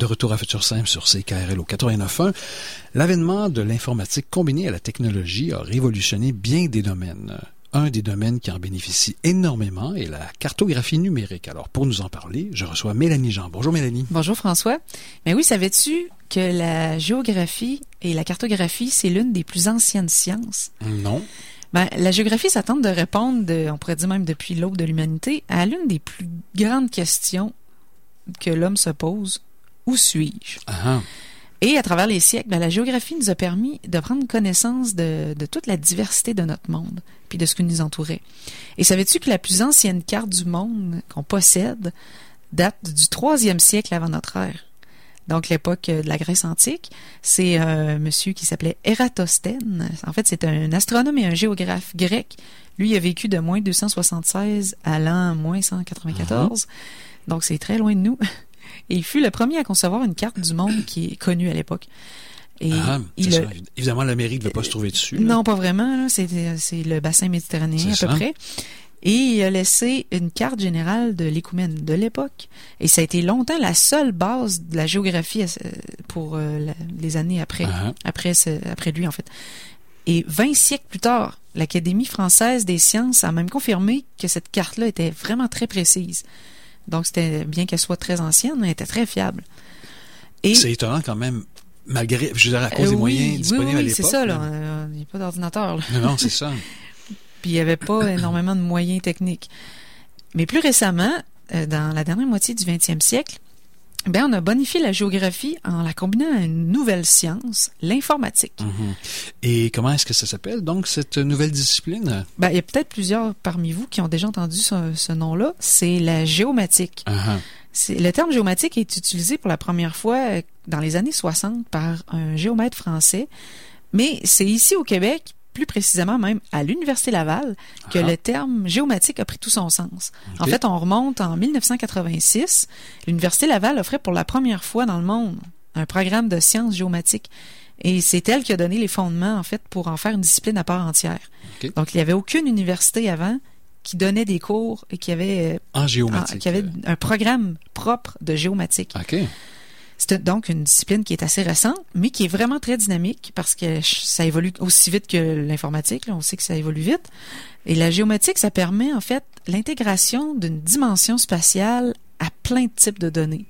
De retour à Futur Simple sur CKRL au 89.1, l'avènement de l'informatique combinée à la technologie a révolutionné bien des domaines. Un des domaines qui en bénéficie énormément est la cartographie numérique. Alors, pour nous en parler, je reçois Mélanie Jean. Bonjour Mélanie. Bonjour François. Mais oui, savais-tu que la géographie et la cartographie, c'est l'une des plus anciennes sciences? Non. La géographie, ça tente de répondre, on pourrait dire même depuis l'aube de l'humanité, à l'une des plus grandes questions que l'homme se pose. Où suis-je? Ah. Et à travers les siècles, la géographie nous a permis de prendre connaissance de toute la diversité de notre monde, puis de ce qui nous entourait. Et savais-tu que la plus ancienne carte du monde qu'on possède date du 3e siècle avant notre ère? Donc, l'époque de la Grèce antique. C'est un monsieur qui s'appelait Ératosthène. En fait, c'est un astronome et un géographe grec. Lui, il a vécu de moins 276 à l'an moins 194. Donc, c'est très loin de nous. Et il fut le premier à concevoir une carte du monde qui est connue à l'époque. Et évidemment, l'Amérique ne veut pas se trouver dessus. Non, pas vraiment. Là. C'est le bassin méditerranéen à peu près. Et il a laissé une carte générale de l'écoumène de l'époque. Et ça a été longtemps la seule base de la géographie pour les années après lui, en fait. Et 20 siècles plus tard, l'Académie française des sciences a même confirmé que cette carte-là était vraiment très précise. Donc, c'était, bien qu'elle soit très ancienne, elle était très fiable. Et c'est étonnant quand même, malgré, je veux dire, à cause des moyens disponibles à l'époque. Oui, c'est ça, là. Il n'y a pas d'ordinateur, là. Non, c'est ça. Puis, il n'y avait pas énormément de moyens techniques. Mais plus récemment, dans la dernière moitié du 20e siècle, on a bonifié la géographie en la combinant à une nouvelle science, l'informatique. Et comment est-ce que ça s'appelle, donc, cette nouvelle discipline? Il y a peut-être plusieurs parmi vous qui ont déjà entendu ce nom-là. C'est la géomatique. Le terme géomatique est utilisé pour la première fois dans les années 60 par un géomètre français. Mais c'est ici au Québec, plus précisément même à l'Université Laval, que le terme géomatique a pris tout son sens. En fait, on remonte en 1986. L'Université Laval offrait pour la première fois dans le monde un programme de sciences géomatiques. Et c'est elle qui a donné les fondements, en fait, pour en faire une discipline à part entière. Donc, il n'y avait aucune université avant qui donnait des cours et qui avait en géomatique, qui avait un programme propre de géomatique. C'est donc une discipline qui est assez récente, mais qui est vraiment très dynamique parce que ça évolue aussi vite que l'informatique. Là, on sait que ça évolue vite. Et la géomatique, ça permet en fait l'intégration d'une dimension spatiale à plein de types de données.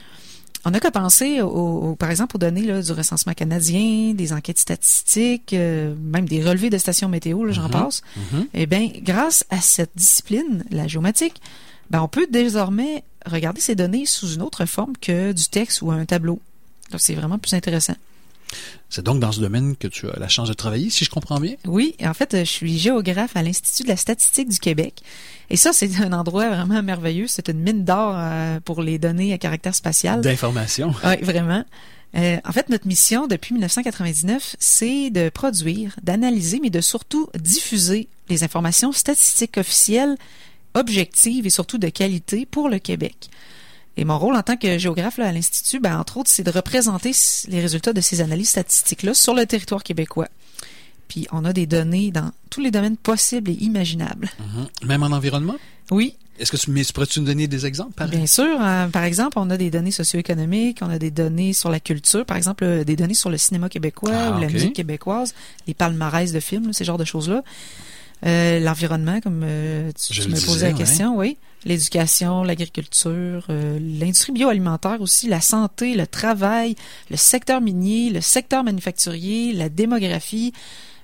On n'a qu'à penser, par exemple, aux données là, du recensement canadien, des enquêtes statistiques, même des relevés de stations météo, là, j'en passe. Eh bien, grâce à cette discipline, la géomatique, on peut désormais regarder ces données sous une autre forme que du texte ou un tableau. Donc, c'est vraiment plus intéressant. C'est donc dans ce domaine que tu as la chance de travailler, si je comprends bien? Oui, en fait, je suis géographe à l'Institut de la statistique du Québec. Et ça, c'est un endroit vraiment merveilleux. C'est une mine d'or pour les données à caractère spatial. D'information. Oui, vraiment. En fait, notre mission depuis 1999, c'est de produire, d'analyser, mais de surtout diffuser les informations statistiques officielles objective et surtout de qualité pour le Québec. Et mon rôle en tant que géographe là, à l'Institut, entre autres, c'est de représenter les résultats de ces analyses statistiques-là sur le territoire québécois. Puis, on a des données dans tous les domaines possibles et imaginables. Même en environnement? Oui. Est-ce que pourrais-tu nous donner des exemples? Bien sûr. Par exemple, on a des données socio-économiques, on a des données sur la culture, par exemple, des données sur le cinéma québécois ou la musique québécoise, les palmarès de films, là, ces genres de choses-là. L'environnement, comme tu me posais la question, oui. L'éducation, l'agriculture, l'industrie bioalimentaire aussi, la santé, le travail, le secteur minier, le secteur manufacturier, la démographie.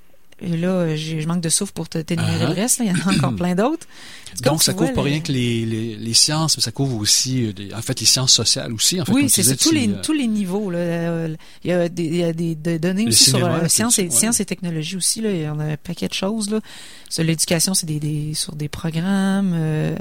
Et là, je manque de souffle pour t'énumérer le reste. Là. Il y en a encore plein d'autres. Donc, ça couvre pas rien que les sciences, mais ça couvre aussi, en fait, les sciences sociales aussi. En fait, oui, c'est tous les niveaux. Là. Il y a des données aussi cinéma, sur sciences et technologies aussi. Là. Il y en a un paquet de choses. Là. Sur l'éducation, c'est sur des programmes.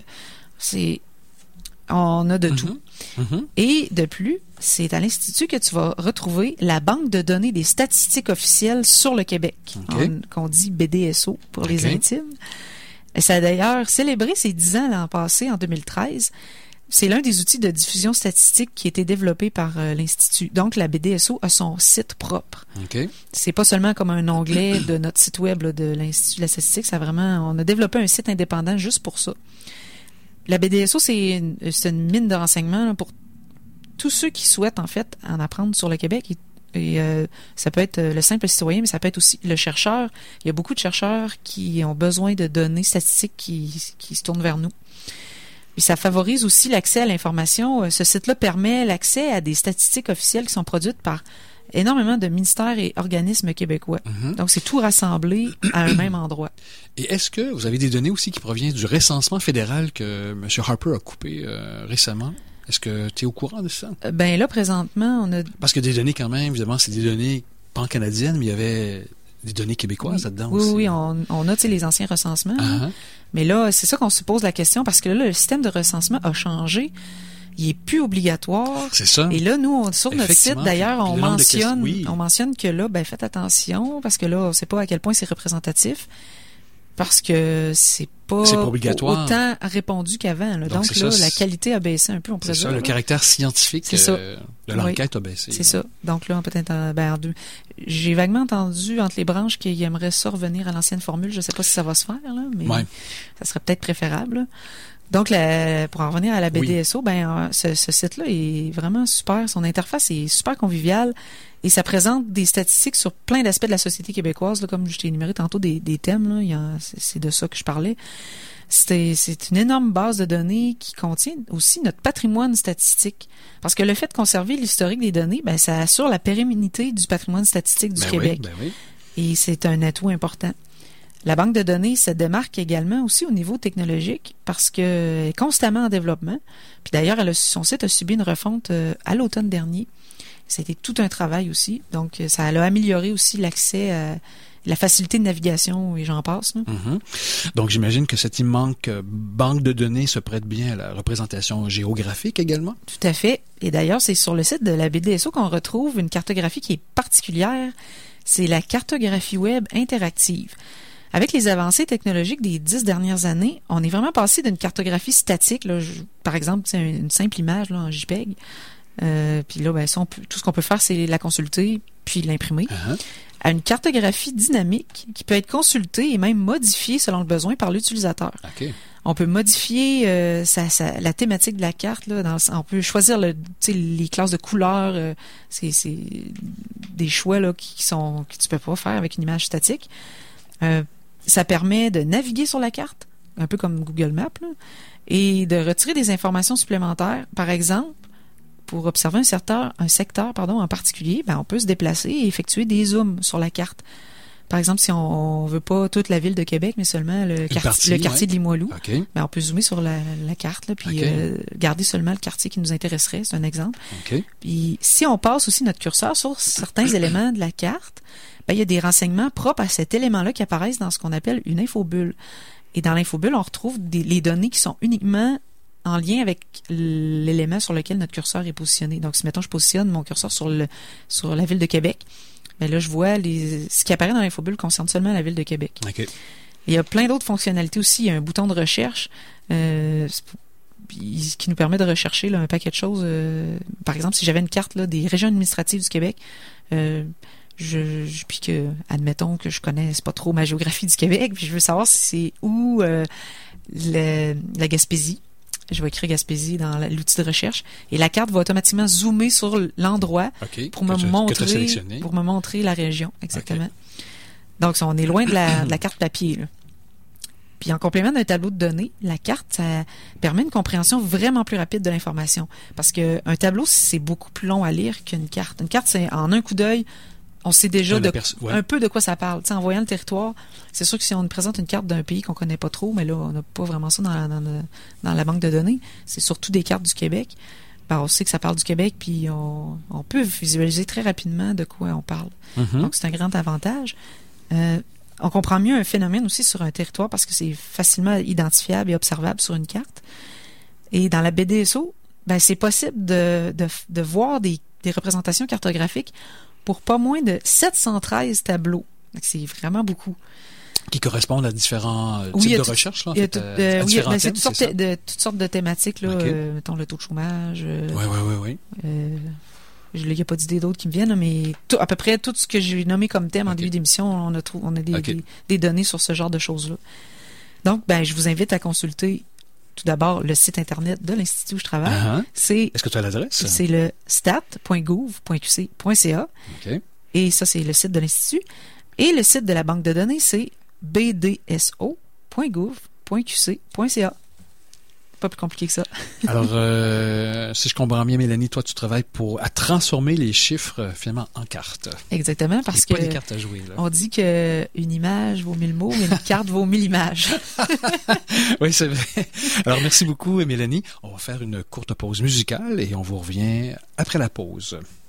On a de tout. Et de plus, c'est à l'Institut que tu vas retrouver la banque de données des statistiques officielles sur le Québec, qu'on dit BDSO pour les intimes. Et ça a d'ailleurs célébré ses 10 ans l'an passé, en 2013. C'est l'un des outils de diffusion statistique qui a été développé par l'Institut. Donc, la BDSO a son site propre. C'est pas seulement comme un onglet de notre site web là, de l'Institut de la statistique. On a développé un site indépendant juste pour ça. La BDSO, c'est une mine de renseignements là, pour tous ceux qui souhaitent, en fait, en apprendre sur le Québec. Et ça peut être le simple citoyen, mais ça peut être aussi le chercheur. Il y a beaucoup de chercheurs qui ont besoin de données statistiques qui se tournent vers nous. Et ça favorise aussi l'accès à l'information. Ce site-là permet l'accès à des statistiques officielles qui sont produites par énormément de ministères et organismes québécois. Mm-hmm. Donc, c'est tout rassemblé à un même endroit. Et est-ce que vous avez des données aussi qui proviennent du recensement fédéral que M. Harper a coupé récemment? Est-ce que tu es au courant de ça? Ben là, présentement, on a... Parce que des données quand même, évidemment, c'est des données pan-canadiennes, mais il y avait des données québécoises là-dedans aussi. Oui, on a, tu sais, les anciens recensements. Uh-huh. Mais là, c'est ça qu'on se pose la question, parce que là, le système de recensement a changé. Il est plus obligatoire. C'est ça. Et là, nous, sur notre site, d'ailleurs, on mentionne que là, ben, faites attention, parce que là, on ne sait pas à quel point c'est représentatif, parce que c'est pas obligatoire. Autant répondu qu'avant. Donc là, la qualité a baissé un peu, on pourrait dire. C'est ça, le caractère scientifique de l'enquête a baissé. C'est ça. Donc là, peut-être, j'ai vaguement entendu entre les branches qu'ils aimeraient ça revenir à l'ancienne formule. Je ne sais pas si ça va se faire, là, mais ça serait peut-être préférable, là. Donc, pour en revenir à la BDSO, ce site-là est vraiment super. Son interface est super conviviale et ça présente des statistiques sur plein d'aspects de la société québécoise. Là, comme je t'ai énuméré tantôt des thèmes, là, c'est de ça que je parlais. C'est une énorme base de données qui contient aussi notre patrimoine statistique. Parce que le fait de conserver l'historique des données, ça assure la pérennité du patrimoine statistique du Québec. Oui. Et c'est un atout important. La banque de données se démarque également aussi au niveau technologique parce qu'elle est constamment en développement. Puis d'ailleurs, son site a subi une refonte à l'automne dernier. C'était tout un travail aussi. Donc, ça a amélioré aussi l'accès à la facilité de navigation et j'en passe. Mm-hmm. Donc, j'imagine que cette immense banque de données se prête bien à la représentation géographique également? Tout à fait. Et d'ailleurs, c'est sur le site de la BDSO qu'on retrouve une cartographie qui est particulière. C'est la cartographie web interactive. Avec les avancées technologiques des 10 dernières années, on est vraiment passé d'une cartographie statique, là, par exemple, une simple image là, en JPEG. Puis là, tout ce qu'on peut faire, c'est la consulter puis l'imprimer. Uh-huh. À une cartographie dynamique qui peut être consultée et même modifiée selon le besoin par l'utilisateur. Okay. On peut modifier la thématique de la carte. Là, on peut choisir les classes de couleurs. C'est des choix là, que tu peux pas faire avec une image statique. Ça permet de naviguer sur la carte, un peu comme Google Maps, là, et de retirer des informations supplémentaires. Par exemple, pour observer un secteur en particulier, on peut se déplacer et effectuer des zooms sur la carte. Par exemple, si on veut pas toute la ville de Québec, mais seulement le quartier de Limoilou, okay. On peut zoomer sur la carte, là, puis garder seulement le quartier qui nous intéresserait. C'est un exemple. Okay. Puis si on passe aussi notre curseur sur certains éléments de la carte, il y a des renseignements propres à cet élément-là qui apparaissent dans ce qu'on appelle une infobulle. Et dans l'infobulle, on retrouve les données qui sont uniquement en lien avec l'élément sur lequel notre curseur est positionné. Donc, si, mettons, je positionne mon curseur sur la ville de Québec, là, je vois ce qui apparaît dans l'infobulle concerne seulement la ville de Québec. Okay. Il y a plein d'autres fonctionnalités aussi. Il y a un bouton de recherche qui nous permet de rechercher là, un paquet de choses. Par exemple, si j'avais une carte là, des régions administratives du Québec, puis que, admettons que je connaisse pas trop ma géographie du Québec, puis je veux savoir si c'est où la Gaspésie. Je vais écrire Gaspésie dans l'outil de recherche et la carte va automatiquement zoomer sur l'endroit pour me montrer la région. Exactement. Okay. Donc, on est loin de la carte papier, là. Puis en complément d'un tableau de données, la carte, ça permet une compréhension vraiment plus rapide de l'information. Parce que un tableau, c'est beaucoup plus long à lire qu'une carte. Une carte, c'est en un coup d'œil, on sait déjà un peu de quoi ça parle. T'sais, en voyant le territoire, c'est sûr que si on nous présente une carte d'un pays qu'on connaît pas trop, mais là, on n'a pas vraiment ça dans la banque de données, c'est surtout des cartes du Québec. On sait que ça parle du Québec, puis on peut visualiser très rapidement de quoi on parle. Mm-hmm. Donc, c'est un grand avantage. On comprend mieux un phénomène aussi sur un territoire parce que c'est facilement identifiable et observable sur une carte. Et dans la BDSO, c'est possible de voir des représentations cartographiques pour pas moins de 713 tableaux. Donc, c'est vraiment beaucoup. Qui correspondent à différents types de recherches, là, en fait, c'est toutes sortes de thématiques, là, okay. Mettons le taux de chômage. Oui. Il n'y a pas d'idées d'autres qui me viennent, mais à peu près tout ce que j'ai nommé comme thème en début d'émission, on a des données sur ce genre de choses-là. Donc, je vous invite à consulter tout d'abord le site Internet de l'Institut où je travaille. Est-ce que tu as l'adresse? C'est le stat.gouv.qc.ca. OK. Et ça, c'est le site de l'Institut. Et le site de la banque de données, c'est bdso.gouv.qc.ca. Pas plus compliqué que ça. Alors, si je comprends bien, Mélanie, toi, tu travailles à transformer les chiffres, finalement, en cartes. Exactement, parce que... pas des cartes à jouer, là. On dit qu'une image vaut 1000 mots, mais une carte vaut 1000 images. Oui, c'est vrai. Alors, merci beaucoup, Mélanie. On va faire une courte pause musicale et on vous revient après la pause.